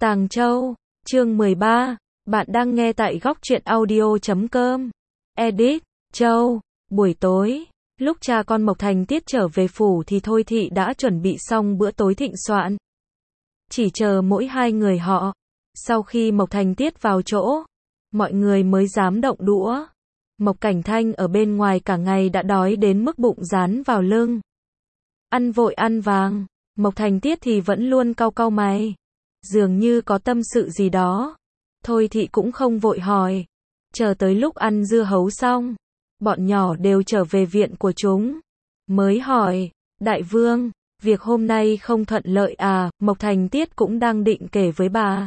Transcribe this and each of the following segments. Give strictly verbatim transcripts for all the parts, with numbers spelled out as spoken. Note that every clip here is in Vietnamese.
Tàng Châu, chương mười ba, bạn đang nghe tại góc truyện audio chấm com. Edit, Châu, buổi tối, lúc cha con Mộc Thành Tiết trở về phủ thì Thôi Thị đã chuẩn bị xong bữa tối thịnh soạn. Chỉ chờ mỗi hai người họ. Sau khi Mộc Thành Tiết vào chỗ, mọi người mới dám động đũa. Mộc Cảnh Thanh ở bên ngoài cả ngày đã đói đến mức bụng dán vào lưng. Ăn vội ăn vàng, Mộc Thành Tiết thì vẫn luôn cau cau mày. Dường như có tâm sự gì đó. Thôi Thị cũng không vội hỏi. Chờ tới lúc ăn dưa hấu xong, bọn nhỏ đều trở về viện của chúng. Mới hỏi, Đại Vương, việc hôm nay không thuận lợi à? Mộc Thành Tiết cũng đang định kể với bà.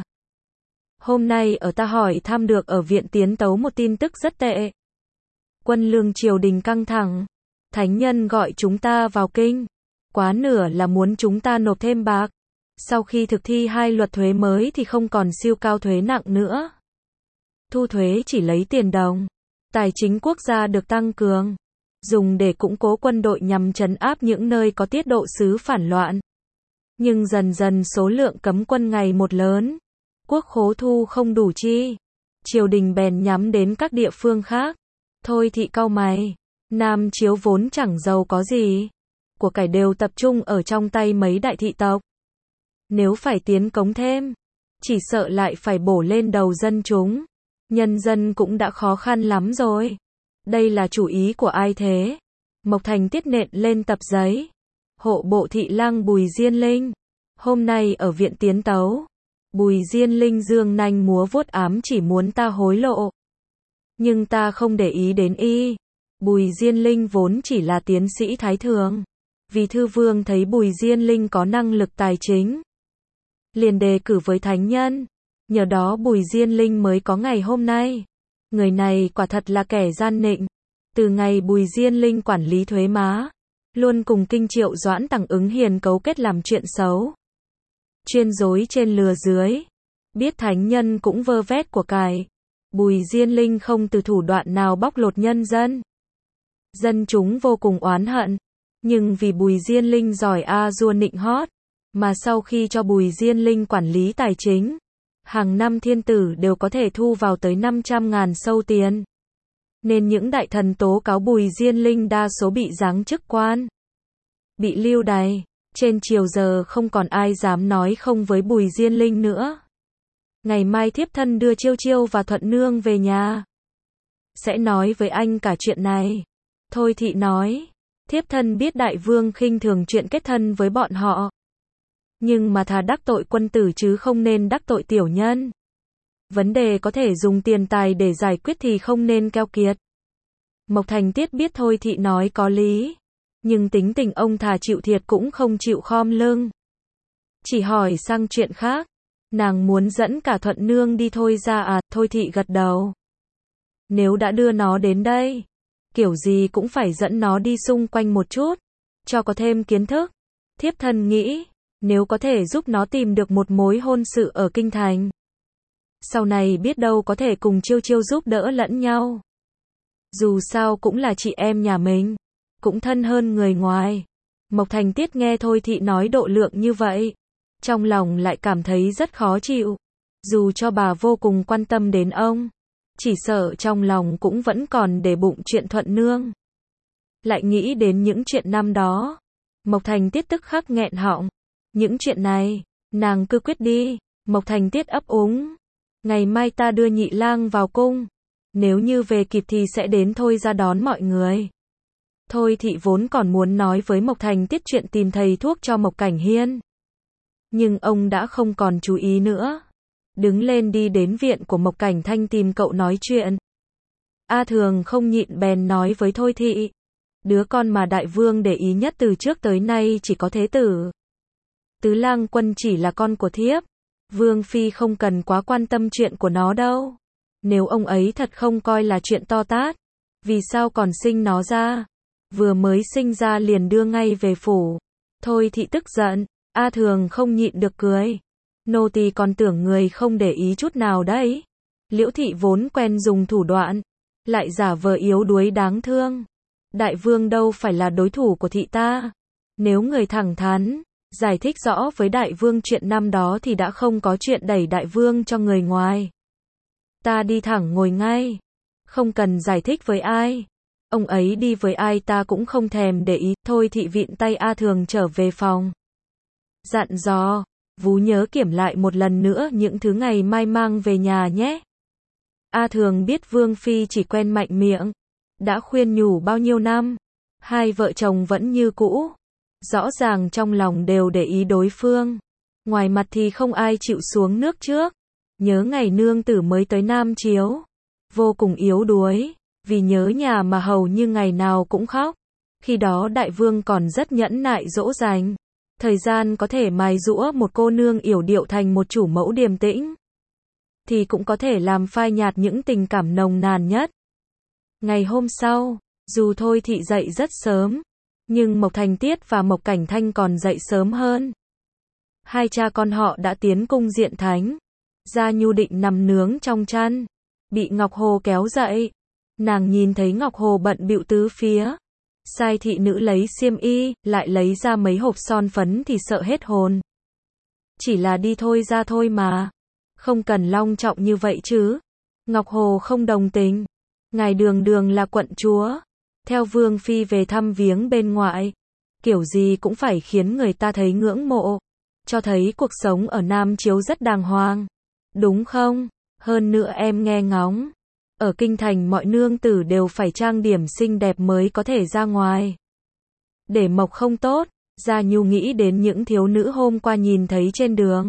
Hôm nay ở ta hỏi thăm được ở viện tiến tấu một tin tức rất tệ. Quân lương triều đình căng thẳng. Thánh nhân gọi chúng ta vào kinh. Quá nửa là muốn chúng ta nộp thêm bạc. Sau khi thực thi hai luật thuế mới thì không còn siêu cao thuế nặng nữa. Thu thuế chỉ lấy tiền đồng. Tài chính quốc gia được tăng cường, dùng để củng cố quân đội nhằm trấn áp những nơi có tiết độ sứ phản loạn. Nhưng dần dần số lượng cấm quân ngày một lớn. Quốc khố thu không đủ chi. Triều đình bèn nhắm đến các địa phương khác. Thôi Thị cau mày. Nam Chiếu vốn chẳng giàu có gì. Của cải đều tập trung ở trong tay mấy đại thị tộc. Nếu phải tiến cống thêm, chỉ sợ lại phải bổ lên đầu dân chúng. Nhân dân cũng đã khó khăn lắm rồi. Đây là chủ ý của ai thế? Mộc Thành Tiết nện lên tập giấy. Hộ bộ thị lang Bùi Diên Linh. Hôm nay ở viện tiến tấu. Bùi Diên Linh dương nanh múa vuốt ám chỉ muốn ta hối lộ. Nhưng ta không để ý đến y. Bùi Diên Linh vốn chỉ là tiến sĩ thái thường. Vì thư vương thấy Bùi Diên Linh có năng lực tài chính, liền đề cử với thánh nhân. Nhờ đó Bùi Diên Linh mới có ngày hôm nay. Người này quả thật là kẻ gian nịnh. Từ ngày Bùi Diên Linh quản lý thuế má, luôn cùng Kinh Triệu Doãn Tằng Ứng Hiền cấu kết làm chuyện xấu, chuyên dối trên lừa dưới. Biết thánh nhân cũng vơ vét của cải, Bùi Diên Linh không từ thủ đoạn nào bóc lột nhân dân. Dân chúng vô cùng oán hận. Nhưng vì Bùi Diên Linh giỏi a dua nịnh hót, mà sau khi cho Bùi Diên Linh quản lý tài chính, hàng năm thiên tử đều có thể thu vào tới năm trăm ngàn sâu tiền. Nên những đại thần tố cáo Bùi Diên Linh đa số bị giáng chức quan, bị lưu đày. Trên triều giờ không còn ai dám nói không với Bùi Diên Linh nữa. Ngày mai thiếp thân đưa Chiêu Chiêu và Thuận Nương về nhà. Sẽ nói với anh cả chuyện này. Thôi Thị nói. Thiếp thân biết đại vương khinh thường chuyện kết thân với bọn họ. Nhưng mà thà đắc tội quân tử chứ không nên đắc tội tiểu nhân. Vấn đề có thể dùng tiền tài để giải quyết thì không nên keo kiệt. Mộc Thành Tiết biết Thôi Thị nói có lý. Nhưng tính tình ông thà chịu thiệt cũng không chịu khom lưng. Chỉ hỏi sang chuyện khác. Nàng muốn dẫn cả Thuận Nương đi thôi ra à? Thôi Thị gật đầu. Nếu đã đưa nó đến đây, kiểu gì cũng phải dẫn nó đi xung quanh một chút, cho có thêm kiến thức. Thiếp thân nghĩ, nếu có thể giúp nó tìm được một mối hôn sự ở kinh thành, sau này biết đâu có thể cùng Chiêu Chiêu giúp đỡ lẫn nhau. Dù sao cũng là chị em nhà mình, cũng thân hơn người ngoài. Mộc Thành Tiết nghe Thôi Thị nói độ lượng như vậy, trong lòng lại cảm thấy rất khó chịu. Dù cho bà vô cùng quan tâm đến ông, chỉ sợ trong lòng cũng vẫn còn để bụng chuyện Thuận Nương. Lại nghĩ đến những chuyện năm đó. Mộc Thành Tiết tức khắc nghẹn họng. Những chuyện này, nàng cứ quyết đi. Mộc Thành Tiết ấp úng. Ngày mai ta đưa nhị lang vào cung. Nếu như về kịp thì sẽ đến thôi ra đón mọi người. Thôi Thị vốn còn muốn nói với Mộc Thành Tiết chuyện tìm thầy thuốc cho Mộc Cảnh Hiên. Nhưng ông đã không còn chú ý nữa. Đứng lên đi đến viện của Mộc Cảnh Thanh tìm cậu nói chuyện. A Thường không nhịn bèn nói với Thôi Thị. Đứa con mà đại vương để ý nhất từ trước tới nay chỉ có thế tử. Tứ lang quân chỉ là con của thiếp. Vương phi không cần quá quan tâm chuyện của nó đâu. Nếu ông ấy thật không coi là chuyện to tát, vì sao còn sinh nó ra? Vừa mới sinh ra liền đưa ngay về phủ. Thôi Thị tức giận. A Thường không nhịn được cười. Nô tỳ còn tưởng người không để ý chút nào đấy. Liễu Thị vốn quen dùng thủ đoạn, lại giả vờ yếu đuối đáng thương. Đại vương đâu phải là đối thủ của thị ta. Nếu người thẳng thắn, Giải thích rõ với đại vương chuyện năm đó thì đã không có chuyện đẩy đại vương cho người ngoài. Ta đi thẳng ngồi ngay. Không cần giải thích với ai. Ông ấy đi với ai ta cũng không thèm để ý. Thôi thị vịn tay A Thường trở về phòng. Dặn dò, Vú nhớ kiểm lại một lần nữa những thứ ngày mai mang về nhà nhé. A Thường biết Vương Phi chỉ quen mạnh miệng. Đã khuyên nhủ bao nhiêu năm. Hai vợ chồng vẫn như cũ. Rõ ràng trong lòng đều để ý đối phương. Ngoài mặt thì không ai chịu xuống nước trước. Nhớ ngày nương tử mới tới Nam Chiếu. Vô cùng yếu đuối. Vì nhớ nhà mà hầu như ngày nào cũng khóc. Khi đó đại vương còn rất nhẫn nại dỗ dành. Thời gian có thể mài giũa một cô nương yểu điệu thành một chủ mẫu điềm tĩnh. Thì cũng có thể làm phai nhạt những tình cảm nồng nàn nhất. Ngày hôm sau, dù Thôi thị dậy rất sớm, nhưng Mộc Thành Tiết và Mộc Cảnh Thanh còn dậy sớm hơn. Hai cha con họ đã tiến cung diện thánh. Gia Nhu định nằm nướng trong chăn, bị Ngọc Hồ kéo dậy. Nàng nhìn thấy Ngọc Hồ bận bịu tứ phía. Sai thị nữ lấy xiêm y, lại lấy ra mấy hộp son phấn thì sợ hết hồn. Chỉ là đi thôi ra thôi mà. Không cần long trọng như vậy chứ. Ngọc Hồ không đồng tình. Ngài đường đường là quận chúa. Theo Vương Phi về thăm viếng bên ngoại. Kiểu gì cũng phải khiến người ta thấy ngưỡng mộ. Cho thấy cuộc sống ở Nam Chiếu rất đàng hoàng. Đúng không? Hơn nữa em nghe ngóng. Ở kinh thành mọi nương tử đều phải trang điểm xinh đẹp mới có thể ra ngoài. Để Mộc không tốt, Gia Nhu nghĩ đến những thiếu nữ hôm qua nhìn thấy trên đường.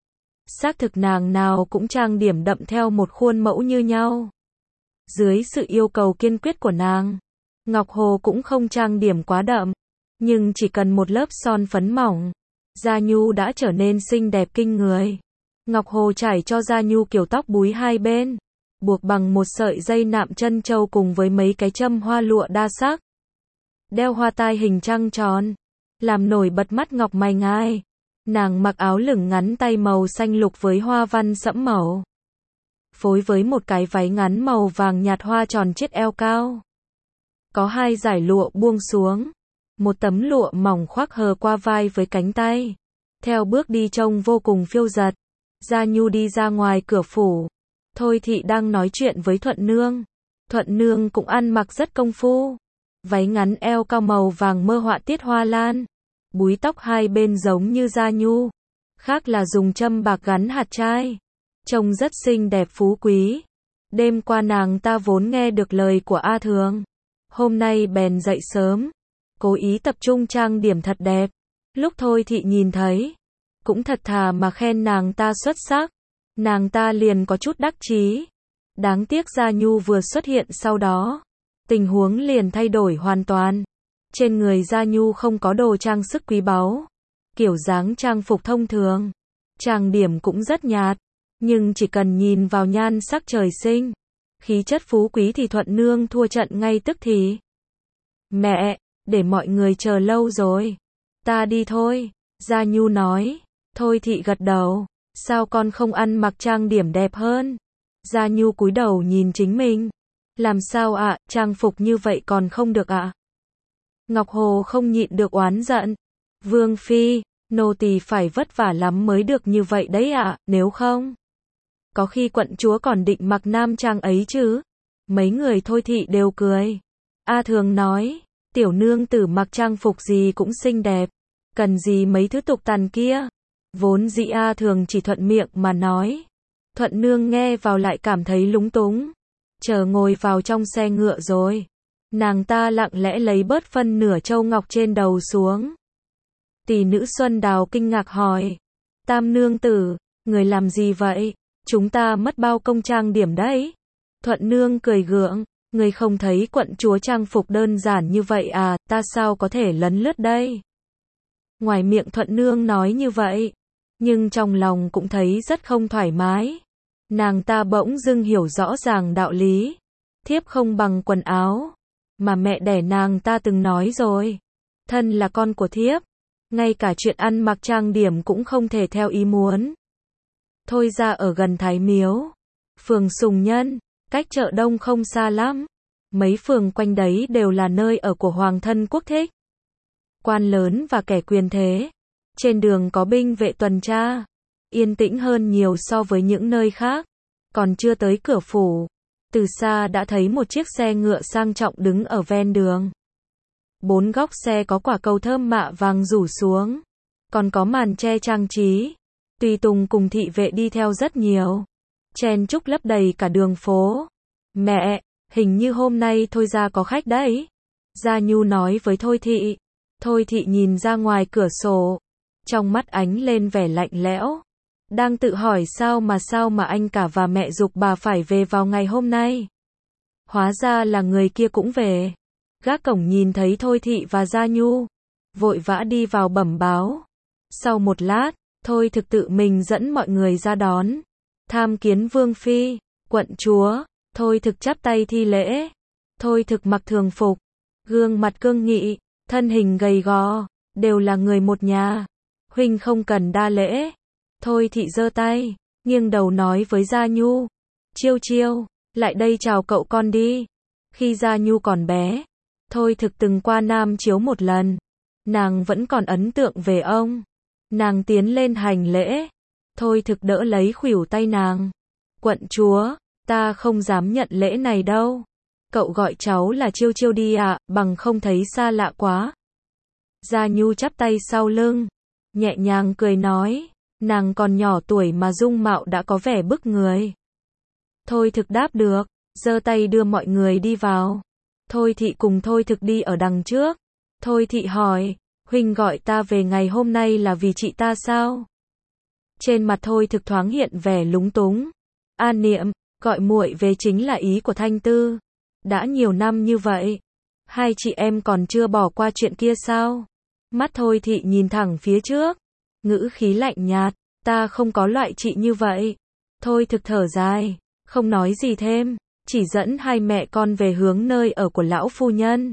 Xác thực nàng nào cũng trang điểm đậm theo một khuôn mẫu như nhau. Dưới sự yêu cầu kiên quyết của nàng, Ngọc Hồ cũng không trang điểm quá đậm, nhưng chỉ cần một lớp son phấn mỏng, Gia Nhu đã trở nên xinh đẹp kinh người. Ngọc Hồ trải cho Gia Nhu kiểu tóc búi hai bên, buộc bằng một sợi dây nạm chân châu cùng với mấy cái châm hoa lụa đa sắc. Đeo hoa tai hình trăng tròn, làm nổi bật mắt ngọc mày ngài. Nàng mặc áo lửng ngắn tay màu xanh lục với hoa văn sẫm màu, phối với một cái váy ngắn màu vàng nhạt hoa tròn chiết eo cao. Có hai dải lụa buông xuống, một tấm lụa mỏng khoác hờ qua vai với cánh tay. Theo bước đi trông vô cùng phiêu dật. Gia Nhu đi ra ngoài cửa phủ. Thôi thị đang nói chuyện với Thuận Nương. Thuận Nương cũng ăn mặc rất công phu. Váy ngắn eo cao màu vàng mơ họa tiết hoa lan. Búi tóc hai bên giống như Gia Nhu. Khác là dùng châm bạc gắn hạt trai. Trông rất xinh đẹp phú quý. Đêm qua nàng ta vốn nghe được lời của A Thường. Hôm nay bèn dậy sớm. Cố ý tập trung trang điểm thật đẹp. Lúc Thôi thị nhìn thấy, cũng thật thà mà khen nàng ta xuất sắc. Nàng ta liền có chút đắc chí. Đáng tiếc Gia Nhu vừa xuất hiện sau đó. Tình huống liền thay đổi hoàn toàn. Trên người Gia Nhu không có đồ trang sức quý báu. Kiểu dáng trang phục thông thường. Trang điểm cũng rất nhạt. Nhưng chỉ cần nhìn vào nhan sắc trời sinh, khí chất phú quý thì Thuận Nương thua trận ngay tức thì. Mẹ, để mọi người chờ lâu rồi. Ta đi thôi, Gia Nhu nói. Thôi thị gật đầu. Sao con không ăn mặc trang điểm đẹp hơn? Gia Nhu cúi đầu nhìn chính mình. Làm sao ạ, à, trang phục như vậy còn không được ạ? À? Ngọc Hồ không nhịn được oán giận. Vương Phi, nô tỳ phải vất vả lắm mới được như vậy đấy ạ, à, nếu không. Có khi quận chúa còn định mặc nam trang ấy chứ. Mấy người Thôi thị đều cười. A Thường nói, tiểu nương tử mặc trang phục gì cũng xinh đẹp. Cần gì mấy thứ tục tằn kia. Vốn dĩ A Thường chỉ thuận miệng mà nói. Thuận Nương nghe vào lại cảm thấy lúng túng. Chờ ngồi vào trong xe ngựa rồi. Nàng ta lặng lẽ lấy bớt phân nửa châu ngọc trên đầu xuống. Tỷ nữ Xuân Đào kinh ngạc hỏi. Tam nương tử, người làm gì vậy? Chúng ta mất bao công trang điểm đấy. Thuận Nương cười gượng. Người không thấy quận chúa trang phục đơn giản như vậy à, ta sao có thể lấn lướt đây? Ngoài miệng Thuận Nương nói như vậy, nhưng trong lòng cũng thấy rất không thoải mái. Nàng ta bỗng dưng hiểu rõ ràng đạo lý. Thiếp không bằng quần áo. Mà mẹ đẻ nàng ta từng nói rồi. Thân là con của thiếp. Ngay cả chuyện ăn mặc trang điểm cũng không thể theo ý muốn. Thôi ra ở gần Thái Miếu. Phường Sùng Nhân. Cách chợ Đông không xa lắm. Mấy phường quanh đấy đều là nơi ở của hoàng thân quốc thích. Quan lớn và kẻ quyền thế. Trên đường có binh vệ tuần tra, yên tĩnh hơn nhiều so với những nơi khác. Còn chưa tới cửa phủ, từ xa đã thấy một chiếc xe ngựa sang trọng đứng ở ven đường. Bốn góc xe có quả cầu thơm mạ vàng rủ xuống, còn có màn che trang trí. Tùy tùng cùng thị vệ đi theo rất nhiều, chen chúc lấp đầy cả đường phố. Mẹ, hình như hôm nay Thôi gia có khách đấy. Gia Nhu nói với Thôi thị. Thôi thị nhìn ra ngoài cửa sổ, trong mắt ánh lên vẻ lạnh lẽo. Đang tự hỏi sao mà sao mà anh cả và mẹ giục bà phải về vào ngày hôm nay. Hóa ra là người kia cũng về. Gác cổng nhìn thấy Thôi thị và Gia Nhu, vội vã đi vào bẩm báo. Sau một lát, Thôi thực tự mình dẫn mọi người ra đón. Tham kiến Vương Phi, quận chúa. Thôi thực chắp tay thi lễ. Thôi thực mặc thường phục, gương mặt cương nghị, thân hình gầy gò, đều là người một nhà. Huynh không cần đa lễ. Thôi thị giơ tay, nghiêng đầu nói với Gia Nhu. Chiêu chiêu, lại đây chào cậu con đi. Khi Gia Nhu còn bé, Thôi thực từng qua Nam Chiếu một lần. Nàng vẫn còn ấn tượng về ông. Nàng tiến lên hành lễ. Thôi thực đỡ lấy khuỷu tay nàng. Quận chúa, ta không dám nhận lễ này đâu. Cậu gọi cháu là Chiêu Chiêu đi ạ, bằng không thấy xa lạ quá. Gia Nhu chắp tay sau lưng, nhẹ nhàng cười nói. Nàng còn nhỏ tuổi mà dung mạo đã có vẻ bức người. Thôi thực đáp được, giơ tay đưa mọi người đi vào. Thôi thị cùng Thôi thực đi ở đằng trước. Thôi thị hỏi, huynh gọi ta về ngày hôm nay là vì chị ta sao? Trên mặt Thôi thực thoáng hiện vẻ lúng túng. An Niệm, gọi muội về chính là ý của Thanh Tư. Đã nhiều năm như vậy, hai chị em còn chưa bỏ qua chuyện kia sao? Mắt Thôi thị nhìn thẳng phía trước, ngữ khí lạnh nhạt, ta không có loại chị như vậy. Thôi thực thở dài, không nói gì thêm, chỉ dẫn hai mẹ con về hướng nơi ở của lão phu nhân.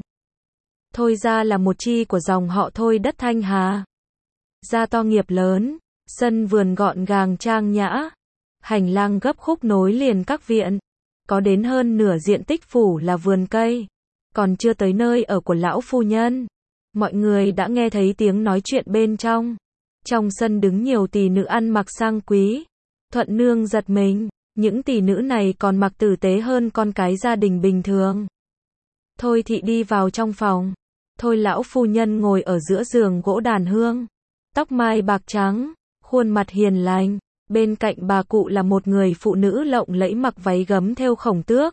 Thôi gia là một chi của dòng họ Thôi đất Thanh Hà. Gia to nghiệp lớn, sân vườn gọn gàng trang nhã, hành lang gấp khúc nối liền các viện, có đến hơn nửa diện tích phủ là vườn cây, còn chưa tới nơi ở của lão phu nhân. Mọi người đã nghe thấy tiếng nói chuyện bên trong. Trong sân đứng nhiều tỷ nữ ăn mặc sang quý. Thuận nương giật mình, những tỷ nữ này còn mặc tử tế hơn con cái gia đình bình thường. Thôi thị đi vào trong phòng. Thôi lão phu nhân ngồi ở giữa giường gỗ đàn hương, tóc mai bạc trắng, khuôn mặt hiền lành. Bên cạnh bà cụ là một người phụ nữ lộng lẫy mặc váy gấm thêu khổng tước.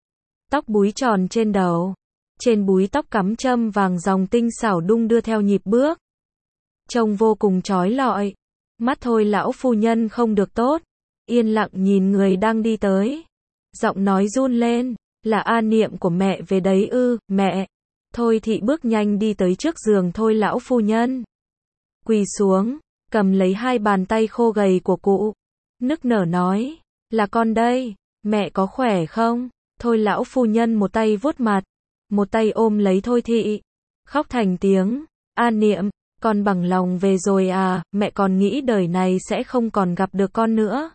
Tóc búi tròn trên đầu, trên búi tóc cắm châm vàng dòng tinh xảo đung đưa theo nhịp bước. Trông vô cùng chói lọi. Mắt Thôi lão phu nhân không được tốt, yên lặng nhìn người đang đi tới. Giọng nói run lên, là An Niệm của mẹ về đấy ư? Mẹ. Thôi thị bước nhanh đi tới trước giường Thôi lão phu nhân, quỳ xuống, cầm lấy hai bàn tay khô gầy của cụ, nức nở nói, là con đây, mẹ có khỏe không? Thôi lão phu nhân một tay vuốt mặt, một tay ôm lấy Thôi thị, khóc thành tiếng. An Niệm, con bằng lòng về rồi à? Mẹ còn nghĩ đời này sẽ không còn gặp được con nữa.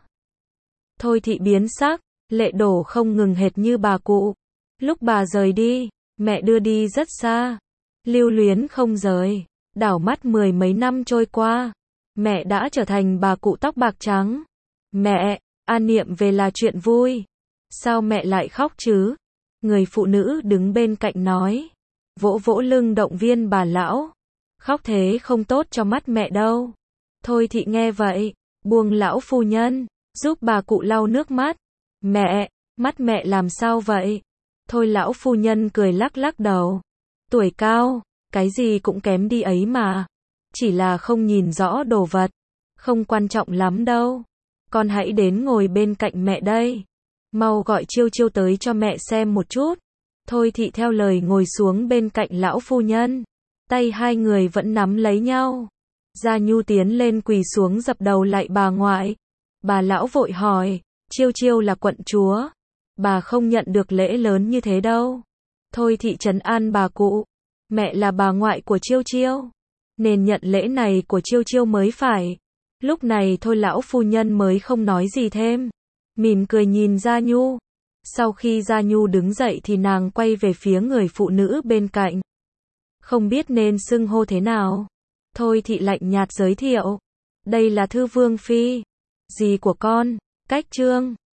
Thôi thị biến sắc, lệ đổ không ngừng hệt như bà cụ. Lúc bà rời đi, mẹ đưa đi rất xa, lưu luyến không rời. Đảo mắt mười mấy năm trôi qua, mẹ đã trở thành bà cụ tóc bạc trắng. Mẹ, An Niệm về là chuyện vui. Sao mẹ lại khóc chứ? Người phụ nữ đứng bên cạnh nói, vỗ vỗ lưng động viên bà lão. Khóc thế không tốt cho mắt mẹ đâu. Thôi thị nghe vậy, buông lão phu nhân, giúp bà cụ lau nước mắt. Mẹ, mắt mẹ làm sao vậy? Thôi lão phu nhân cười lắc lắc đầu. Tuổi cao, cái gì cũng kém đi ấy mà. Chỉ là không nhìn rõ đồ vật. Không quan trọng lắm đâu. Con hãy đến ngồi bên cạnh mẹ đây. Mau gọi Chiêu Chiêu tới cho mẹ xem một chút. Thôi thị theo lời ngồi xuống bên cạnh lão phu nhân. Tay hai người vẫn nắm lấy nhau. Gia Nhu tiến lên quỳ xuống dập đầu lại bà ngoại. Bà lão vội hỏi, Chiêu Chiêu là quận chúa. Bà không nhận được lễ lớn như thế đâu. Thôi thị trấn an bà cụ. Mẹ là bà ngoại của Chiêu Chiêu, nên nhận lễ này của Chiêu Chiêu mới phải. Lúc này Thôi lão phu nhân mới không nói gì thêm, mỉm cười nhìn Gia Nhu. Sau khi Gia Nhu đứng dậy thì nàng quay về phía người phụ nữ bên cạnh. Không biết nên xưng hô thế nào. Thôi Thị lạnh nhạt giới thiệu. Đây là Thư Vương Phi. Dì của con. Cách Trương.